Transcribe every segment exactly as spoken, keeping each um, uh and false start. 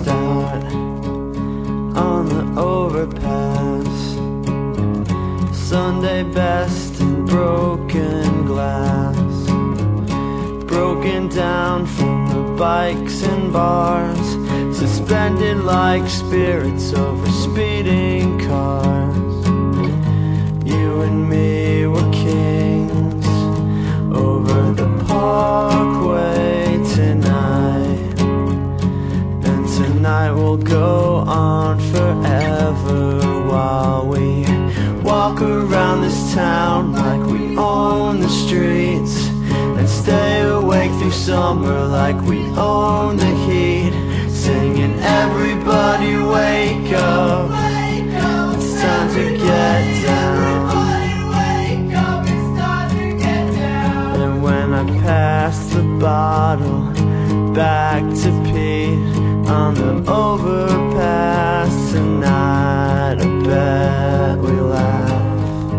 out on the overpass. Sunday best in broken glass, broken down from the bikes and bars, suspended like spirits over speeding cars. You and me were kings over the parkway tonight, and tonight will go on forever while we walk around this town like we own the streets, and stay awake through summer like we own the heat, singing everybody wake up, it's time to get down. And when I pass the bottle back to Pete on the overpass tonight, I bet we laugh.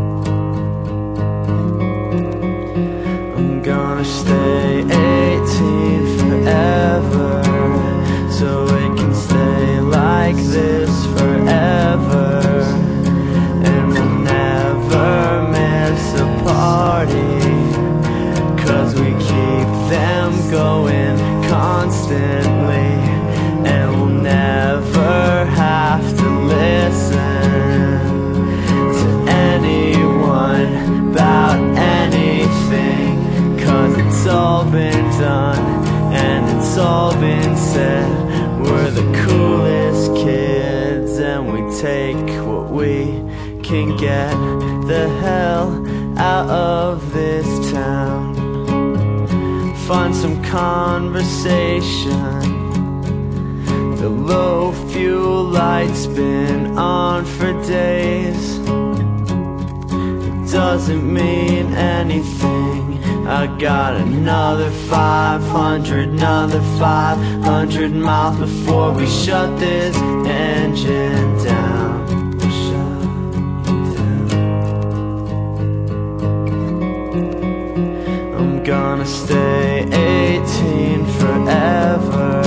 I'm gonna stay eighteen forever, so it can stay like this forever, and we'll never miss a party, 'cause we keep them going constantly, and we'll never have to listen to anyone about anything, 'cause it's all been done and it's all been said. We're the coolest kids, and we take what we can get the hell out of this town. Find some conversation. The low fuel light's been on for days. It doesn't mean anything. I got another five hundred, another five hundred miles before we shut this engine down. We'll shut it down. I'm gonna stay eighteen forever,